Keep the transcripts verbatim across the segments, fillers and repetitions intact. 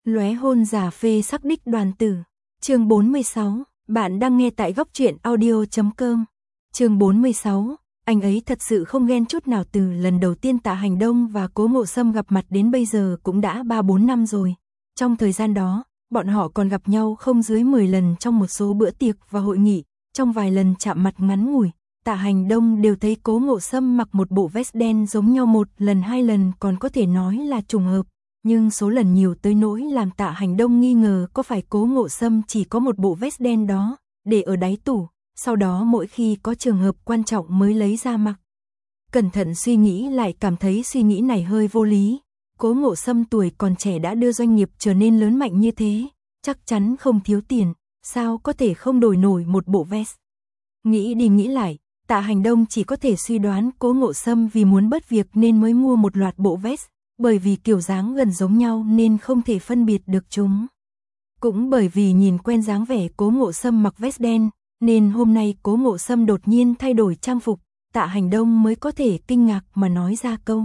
Lóe hôn giả phê sắc đích đoàn tử. Chương bốn mươi sáu, bạn đang nghe tại góc truyện audio chấm com. Chương bốn mươi sáu, anh ấy thật sự không ghen chút nào. Từ lần đầu tiên Tạ Hành Đông và Cố Ngộ Sâm gặp mặt đến bây giờ cũng đã ba bốn năm rồi. Trong thời gian đó, bọn họ còn gặp nhau không dưới mười lần trong một số bữa tiệc và hội nghị. Trong vài lần chạm mặt ngắn ngủi, Tạ Hành Đông đều thấy Cố Ngộ Sâm mặc một bộ vest đen giống nhau một lần hai lần còn có thể nói là trùng hợp. Nhưng số lần nhiều tới nỗi làm Tạ Hành Đông nghi ngờ có phải Cố Ngộ Sâm chỉ có một bộ vest đen đó, để ở đáy tủ, sau đó mỗi khi có trường hợp quan trọng mới lấy ra mặc. Cẩn thận suy nghĩ lại cảm thấy suy nghĩ này hơi vô lý. Cố Ngộ Sâm tuổi còn trẻ đã đưa doanh nghiệp trở nên lớn mạnh như thế, chắc chắn không thiếu tiền, sao có thể không đổi nổi một bộ vest. Nghĩ đi nghĩ lại, Tạ Hành Đông chỉ có thể suy đoán Cố Ngộ Sâm vì muốn bớt việc nên mới mua một loạt bộ vest. Bởi vì kiểu dáng gần giống nhau nên không thể phân biệt được chúng. Cũng bởi vì nhìn quen dáng vẻ Cố Ngộ Sâm mặc vest đen, nên hôm nay Cố Ngộ Sâm đột nhiên thay đổi trang phục, Tạ Hành Đông mới có thể kinh ngạc mà nói ra câu: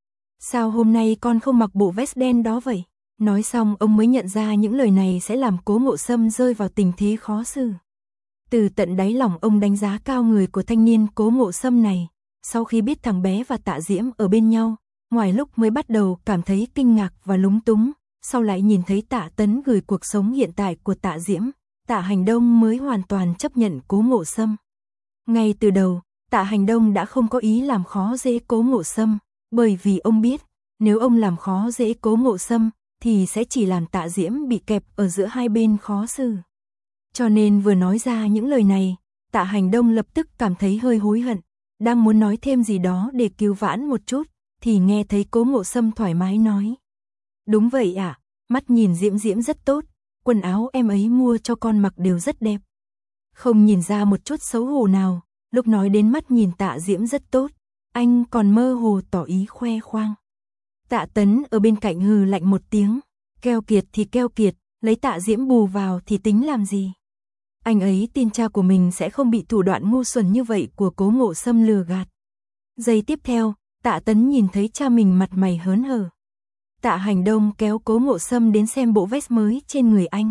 sao hôm nay con không mặc bộ vest đen đó vậy? Nói xong ông mới nhận ra những lời này sẽ làm Cố Ngộ Sâm rơi vào tình thế khó xử. Từ tận đáy lòng ông đánh giá cao người của thanh niên Cố Ngộ Sâm này, sau khi biết thằng bé và Tạ Diễm ở bên nhau. Ngoài lúc mới bắt đầu cảm thấy kinh ngạc và lúng túng, sau lại nhìn thấy Tạ Tấn gửi cuộc sống hiện tại của Tạ Diễm, Tạ Hành Đông mới hoàn toàn chấp nhận Cố Ngộ Sâm. Ngay từ đầu, Tạ Hành Đông đã không có ý làm khó dễ Cố Ngộ Sâm, bởi vì ông biết, nếu ông làm khó dễ Cố Ngộ Sâm, thì sẽ chỉ làm Tạ Diễm bị kẹp ở giữa hai bên khó xử. Cho nên vừa nói ra những lời này, Tạ Hành Đông lập tức cảm thấy hơi hối hận, đang muốn nói thêm gì đó để cứu vãn một chút. Thì nghe thấy Cố Ngộ Sâm thoải mái nói: đúng vậy ạ, à, mắt nhìn Diễm Diễm rất tốt, quần áo em ấy mua cho con mặc đều rất đẹp. Không nhìn ra một chút xấu hổ nào, lúc nói đến mắt nhìn Tạ Diễm rất tốt, anh còn mơ hồ tỏ ý khoe khoang. Tạ Tấn ở bên cạnh hừ lạnh một tiếng, keo kiệt thì keo kiệt, lấy Tạ Diễm bù vào thì tính làm gì. Anh ấy tin cha của mình sẽ không bị thủ đoạn ngu xuẩn như vậy của Cố Ngộ Sâm lừa gạt. Giây tiếp theo, Tạ Tấn nhìn thấy cha mình mặt mày hớn hở. Tạ Hành Đông kéo Cố Ngộ Sâm đến xem bộ vest mới trên người anh.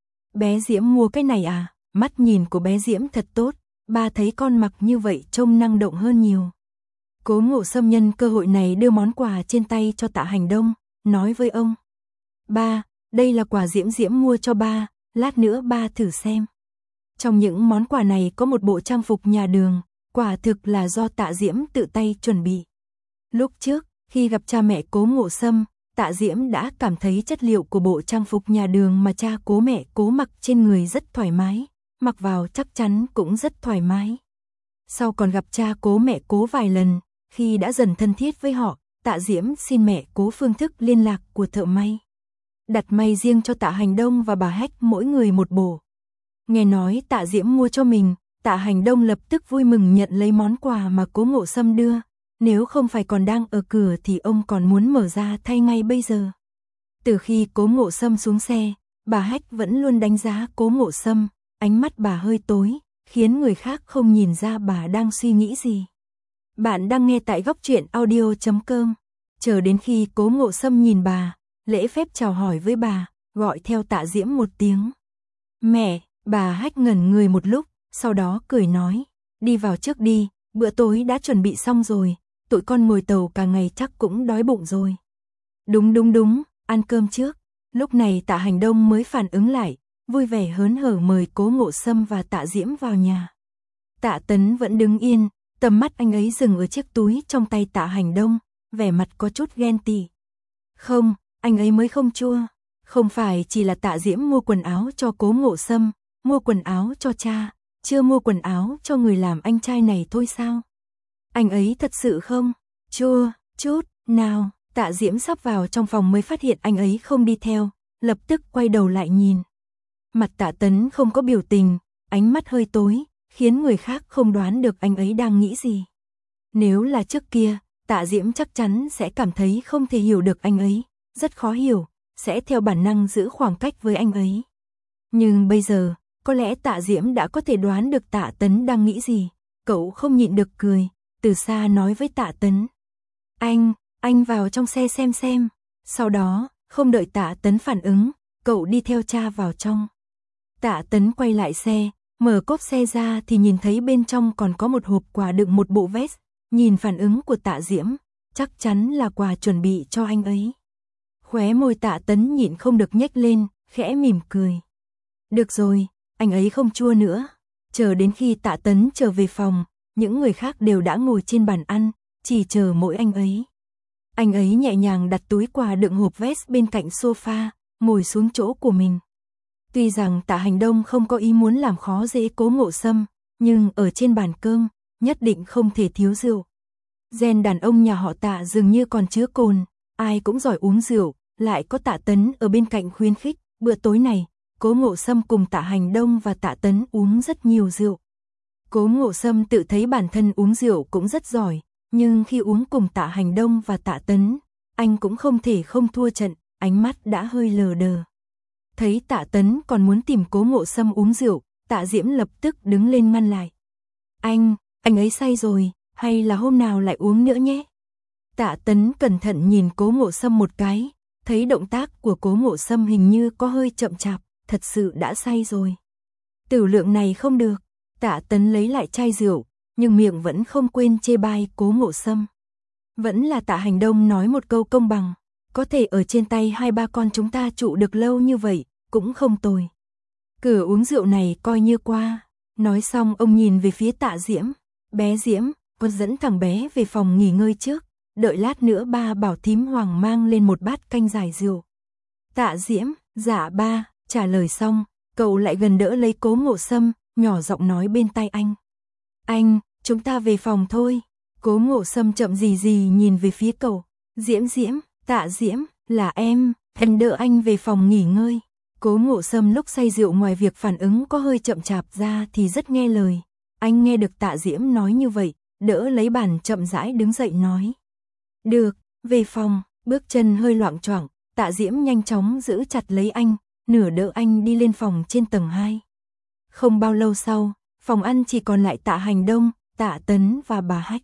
Bé Diễm mua cái này à? Mắt nhìn của bé Diễm thật tốt, ba thấy con mặc như vậy trông năng động hơn nhiều. Cố Ngộ Sâm nhân cơ hội này đưa món quà trên tay cho Tạ Hành Đông, nói với ông: ba, đây là quà Diễm Diễm mua cho ba, lát nữa ba thử xem. Trong những món quà này có một bộ trang phục nhà đường, quả thực là do Tạ Diễm tự tay chuẩn bị. Lúc trước, khi gặp cha mẹ Cố Ngộ Sâm, Tạ Diễm đã cảm thấy chất liệu của bộ trang phục nhà đường mà cha Cố mẹ Cố mặc trên người rất thoải mái, mặc vào chắc chắn cũng rất thoải mái. Sau còn gặp cha Cố mẹ Cố vài lần, khi đã dần thân thiết với họ, Tạ Diễm xin mẹ Cố phương thức liên lạc của thợ may. Đặt may riêng cho Tạ Hành Đông và bà Hách mỗi người một bộ. Nghe nói Tạ Diễm mua cho mình, Tạ Hành Đông lập tức vui mừng nhận lấy món quà mà Cố Ngộ Sâm đưa. Nếu không phải còn đang ở cửa thì ông còn muốn mở ra thay ngay bây giờ. Từ khi Cố Ngộ Sâm xuống xe, bà Hách vẫn luôn đánh giá Cố Ngộ Sâm, ánh mắt bà hơi tối, khiến người khác không nhìn ra bà đang suy nghĩ gì. Bạn đang nghe tại góc truyện audio chấm com. Chờ đến khi Cố Ngộ Sâm nhìn bà, lễ phép chào hỏi với bà, gọi theo Tạ Diễm một tiếng: mẹ. Bà Hách ngẩn người một lúc, sau đó cười nói: đi vào trước đi, bữa tối đã chuẩn bị xong rồi. Tụi con ngồi tàu cả ngày chắc cũng đói bụng rồi. Đúng đúng đúng, ăn cơm trước. Lúc này Tạ Hành Đông mới phản ứng lại, vui vẻ hớn hở mời Cố Ngộ Sâm và Tạ Diễm vào nhà. Tạ Tấn vẫn đứng yên, tầm mắt anh ấy dừng ở chiếc túi trong tay Tạ Hành Đông, vẻ mặt có chút ghen tị. Không, anh ấy mới không chua. Không phải chỉ là Tạ Diễm mua quần áo cho Cố Ngộ Sâm, mua quần áo cho cha, chưa mua quần áo cho người làm anh trai này thôi sao? Anh ấy thật sự không? Chua, chút, nào, Tạ Diễm sắp vào trong phòng mới phát hiện anh ấy không đi theo, lập tức quay đầu lại nhìn. Mặt Tạ Tấn không có biểu tình, ánh mắt hơi tối, khiến người khác không đoán được anh ấy đang nghĩ gì. Nếu là trước kia, Tạ Diễm chắc chắn sẽ cảm thấy không thể hiểu được anh ấy, rất khó hiểu, sẽ theo bản năng giữ khoảng cách với anh ấy. Nhưng bây giờ, có lẽ Tạ Diễm đã có thể đoán được Tạ Tấn đang nghĩ gì, cậu không nhịn được cười. Từ xa nói với Tạ Tấn: anh, anh vào trong xe xem xem. Sau đó, không đợi Tạ Tấn phản ứng, cậu đi theo cha vào trong. Tạ Tấn quay lại xe, mở cốp xe ra thì nhìn thấy bên trong còn có một hộp quà đựng một bộ vest, nhìn phản ứng của Tạ Diễm, chắc chắn là quà chuẩn bị cho anh ấy. Khóe môi Tạ Tấn nhịn không được nhếch lên, khẽ mỉm cười. Được rồi, anh ấy không chua nữa. Chờ đến khi Tạ Tấn trở về phòng, những người khác đều đã ngồi trên bàn ăn, chỉ chờ mỗi anh ấy. Anh ấy nhẹ nhàng đặt túi quà đựng hộp vest bên cạnh sofa, ngồi xuống chỗ của mình. Tuy rằng Tạ Hành Đông không có ý muốn làm khó dễ Cố Ngộ Sâm, nhưng ở trên bàn cơm, nhất định không thể thiếu rượu. Gen đàn ông nhà họ Tạ dường như còn chứa cồn, ai cũng giỏi uống rượu, lại có Tạ Tấn ở bên cạnh khuyến khích. Bữa tối này, Cố Ngộ Sâm cùng Tạ Hành Đông và Tạ Tấn uống rất nhiều rượu. Cố Ngộ Sâm tự thấy bản thân uống rượu cũng rất giỏi, nhưng khi uống cùng Tạ Hành Đông và Tạ Tấn, anh cũng không thể không thua trận, ánh mắt đã hơi lờ đờ. Thấy Tạ Tấn còn muốn tìm Cố Ngộ Sâm uống rượu, Tạ Diễm lập tức đứng lên ngăn lại. Anh, anh ấy say rồi, hay là hôm nào lại uống nữa nhé? Tạ Tấn cẩn thận nhìn Cố Ngộ Sâm một cái, thấy động tác của Cố Ngộ Sâm hình như có hơi chậm chạp, thật sự đã say rồi. Tử lượng này không được. Tạ Tấn lấy lại chai rượu, nhưng miệng vẫn không quên chê bai Cố Ngộ Sâm. Vẫn là Tạ Hành Đông nói một câu công bằng, có thể ở trên tay hai ba con chúng ta trụ được lâu như vậy, cũng không tồi. Cửa uống rượu này coi như qua. Nói xong ông nhìn về phía Tạ Diễm. Bé Diễm, con dẫn thằng bé về phòng nghỉ ngơi trước, đợi lát nữa ba bảo thím Hoàng mang lên một bát canh giải rượu. Tạ Diễm, dạ ba, trả lời xong, cậu lại gần đỡ lấy Cố Ngộ Sâm, nhỏ giọng nói bên tai anh. Anh, chúng ta về phòng thôi. Cố Ngộ Sâm chậm gì gì nhìn về phía cậu. Diễm Diễm, Tạ Diễm, là em, em đỡ anh về phòng nghỉ ngơi. Cố Ngộ Sâm lúc say rượu ngoài việc phản ứng có hơi chậm chạp ra thì rất nghe lời. Anh nghe được Tạ Diễm nói như vậy, đỡ lấy bàn chậm rãi đứng dậy nói. Được, về phòng, bước chân hơi loạng choạng, Tạ Diễm nhanh chóng giữ chặt lấy anh, nửa đỡ anh đi lên phòng trên tầng hai. Không bao lâu sau, phòng ăn chỉ còn lại Tạ Hành Đông, Tạ Tấn và bà Hách.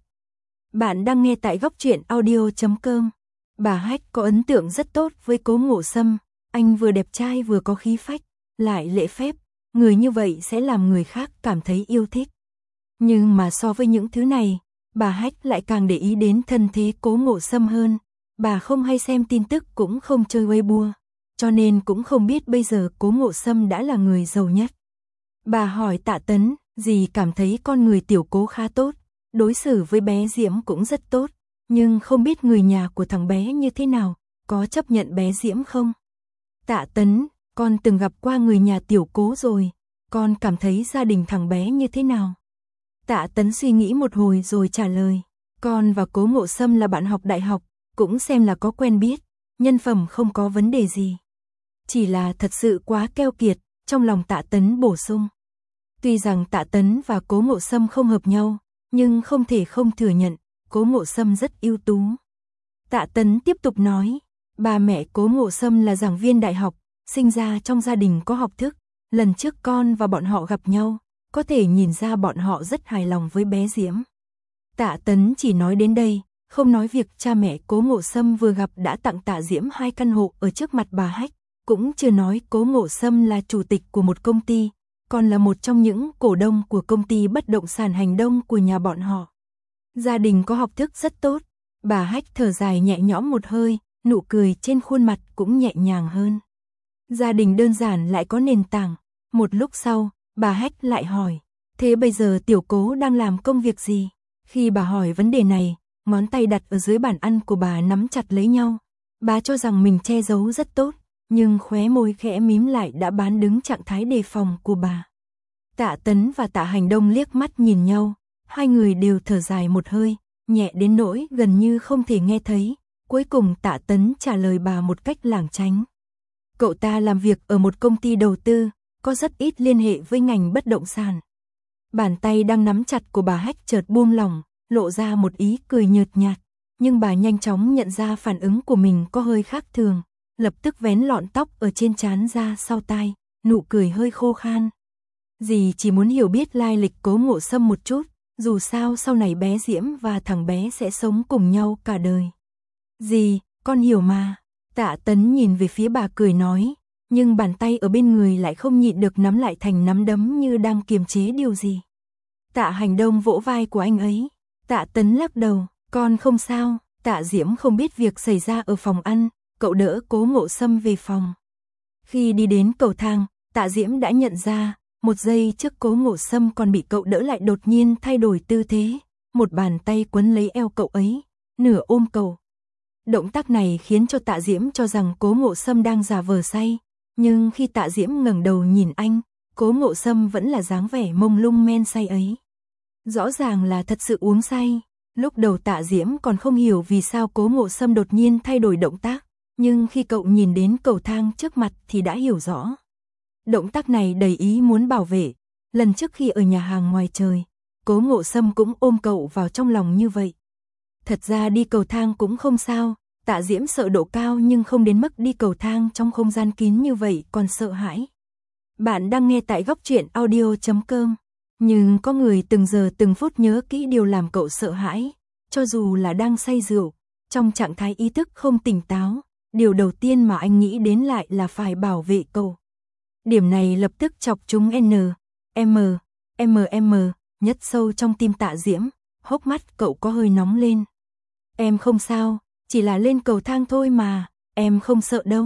Bạn đang nghe tại góc truyện audio chấm com. Bà Hách có ấn tượng rất tốt với Cố Ngộ Sâm, anh vừa đẹp trai vừa có khí phách, lại lễ phép, người như vậy sẽ làm người khác cảm thấy yêu thích. Nhưng mà so với những thứ này, bà Hách lại càng để ý đến thân thế Cố Ngộ Sâm hơn. Bà không hay xem tin tức cũng không chơi Weibo, cho nên cũng không biết bây giờ Cố Ngộ Sâm đã là người giàu nhất. Bà hỏi Tạ Tấn, dì cảm thấy con người tiểu Cố khá tốt, đối xử với bé Diễm cũng rất tốt, nhưng không biết người nhà của thằng bé như thế nào, có chấp nhận bé Diễm không? Tạ Tấn, con từng gặp qua người nhà tiểu Cố rồi, con cảm thấy gia đình thằng bé như thế nào? Tạ Tấn suy nghĩ một hồi rồi trả lời, con và Cố Ngộ Sâm là bạn học đại học, cũng xem là có quen biết, nhân phẩm không có vấn đề gì. Chỉ là thật sự quá keo kiệt, trong lòng Tạ Tấn bổ sung. Tuy rằng Tạ Tấn và Cố Ngộ Sâm không hợp nhau, nhưng không thể không thừa nhận, Cố Ngộ Sâm rất ưu tú. Tạ Tấn tiếp tục nói, ba mẹ Cố Ngộ Sâm là giảng viên đại học, sinh ra trong gia đình có học thức, lần trước con và bọn họ gặp nhau, có thể nhìn ra bọn họ rất hài lòng với bé Diễm. Tạ Tấn chỉ nói đến đây, không nói việc cha mẹ Cố Ngộ Sâm vừa gặp đã tặng Tạ Diễm hai căn hộ ở trước mặt bà Hách, cũng chưa nói Cố Ngộ Sâm là chủ tịch của một công ty, còn là một trong những cổ đông của công ty bất động sản Hành Đông của nhà bọn họ. Gia đình có học thức rất tốt, bà Hách thở dài nhẹ nhõm một hơi, nụ cười trên khuôn mặt cũng nhẹ nhàng hơn. Gia đình đơn giản lại có nền tảng. Một lúc sau, bà Hách lại hỏi, thế bây giờ tiểu Cố đang làm công việc gì? Khi bà hỏi vấn đề này, ngón tay đặt ở dưới bàn ăn của bà nắm chặt lấy nhau. Bà cho rằng mình che giấu rất tốt, nhưng khóe môi khẽ mím lại đã bán đứng trạng thái đề phòng của bà. Tạ Tấn và Tạ Hành Đông liếc mắt nhìn nhau, hai người đều thở dài một hơi, nhẹ đến nỗi gần như không thể nghe thấy. Cuối cùng Tạ Tấn trả lời bà một cách lảng tránh. Cậu ta làm việc ở một công ty đầu tư, có rất ít liên hệ với ngành bất động sản. Bàn tay đang nắm chặt của bà Hách chợt buông lỏng, lộ ra một ý cười nhợt nhạt, nhưng bà nhanh chóng nhận ra phản ứng của mình có hơi khác thường, lập tức vén lọn tóc ở trên trán ra sau tai, nụ cười hơi khô khan. Dì chỉ muốn hiểu biết lai lịch Cố Ngộ Sâm một chút, dù sao sau này bé Diễm và thằng bé sẽ sống cùng nhau cả đời. Dì, con hiểu mà. Tạ Tấn nhìn về phía bà cười nói, nhưng bàn tay ở bên người lại không nhịn được nắm lại thành nắm đấm như đang kiềm chế điều gì. Tạ Hành Đông vỗ vai của anh ấy. Tạ Tấn lắc đầu, con không sao. Tạ Diễm không biết việc xảy ra ở phòng ăn, cậu đỡ Cố Ngộ Sâm về phòng. Khi đi đến cầu thang, Tạ Diễm đã nhận ra, một giây trước Cố Ngộ Sâm còn bị cậu đỡ lại đột nhiên thay đổi tư thế, một bàn tay quấn lấy eo cậu ấy, nửa ôm cậu. Động tác này khiến cho Tạ Diễm cho rằng Cố Ngộ Sâm đang giả vờ say, nhưng khi Tạ Diễm ngẩng đầu nhìn anh, Cố Ngộ Sâm vẫn là dáng vẻ mông lung men say ấy. Rõ ràng là thật sự uống say. Lúc đầu Tạ Diễm còn không hiểu vì sao Cố Ngộ Sâm đột nhiên thay đổi động tác, nhưng khi cậu nhìn đến cầu thang trước mặt thì đã hiểu rõ. Động tác này đầy ý muốn bảo vệ. Lần trước khi ở nhà hàng ngoài trời, Cố Ngộ Sâm cũng ôm cậu vào trong lòng như vậy. Thật ra đi cầu thang cũng không sao, Tạ Diễm sợ độ cao nhưng không đến mức đi cầu thang trong không gian kín như vậy còn sợ hãi. Bạn đang nghe tại góc truyện audio chấm com. Nhưng có người từng giờ từng phút nhớ kỹ điều làm cậu sợ hãi, cho dù là đang say rượu, trong trạng thái ý thức không tỉnh táo, điều đầu tiên mà anh nghĩ đến lại là phải bảo vệ cậu. Điểm này lập tức chọc chúng N, M, M M, nhất sâu trong tim Tạ Diễm, hốc mắt cậu có hơi nóng lên. Em không sao, chỉ là lên cầu thang thôi mà, em không sợ đâu.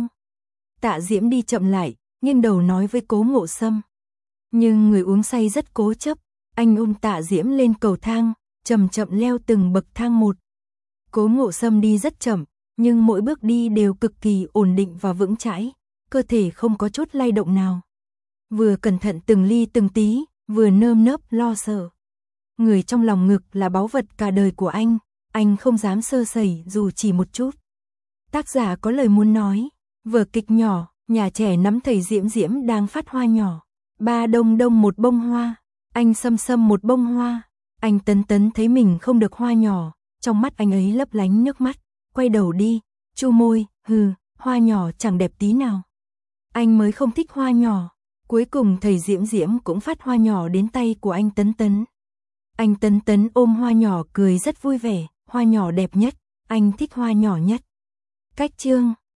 Tạ Diễm đi chậm lại, nghiêng đầu nói với Cố Ngộ Sâm. Nhưng người uống say rất cố chấp, anh ôm Tạ Diễm lên cầu thang, chậm chậm leo từng bậc thang một. Cố Ngộ Sâm đi rất chậm, nhưng mỗi bước đi đều cực kỳ ổn định và vững chãi, cơ thể không có chút lay động nào. Vừa cẩn thận từng ly từng tí, vừa nơm nớp lo sợ. Người trong lòng ngực là báu vật cả đời của anh, anh không dám sơ sẩy dù chỉ một chút. Tác giả có lời muốn nói, vở kịch nhỏ, nhà trẻ nắm thầy Diễm Diễm đang phát hoa nhỏ. Ba Đông Đông một bông hoa, anh Sâm Sâm một bông hoa. Anh Tấn Tấn thấy mình không được hoa nhỏ, trong mắt anh ấy lấp lánh nước mắt, quay đầu đi, chu môi, hừ, hoa nhỏ chẳng đẹp tí nào. Anh mới không thích hoa nhỏ. Cuối cùng thầy Diễm Diễm cũng phát hoa nhỏ đến tay của anh Tấn Tấn. Anh Tấn Tấn ôm hoa nhỏ cười rất vui vẻ, hoa nhỏ đẹp nhất, anh thích hoa nhỏ nhất. Cách chương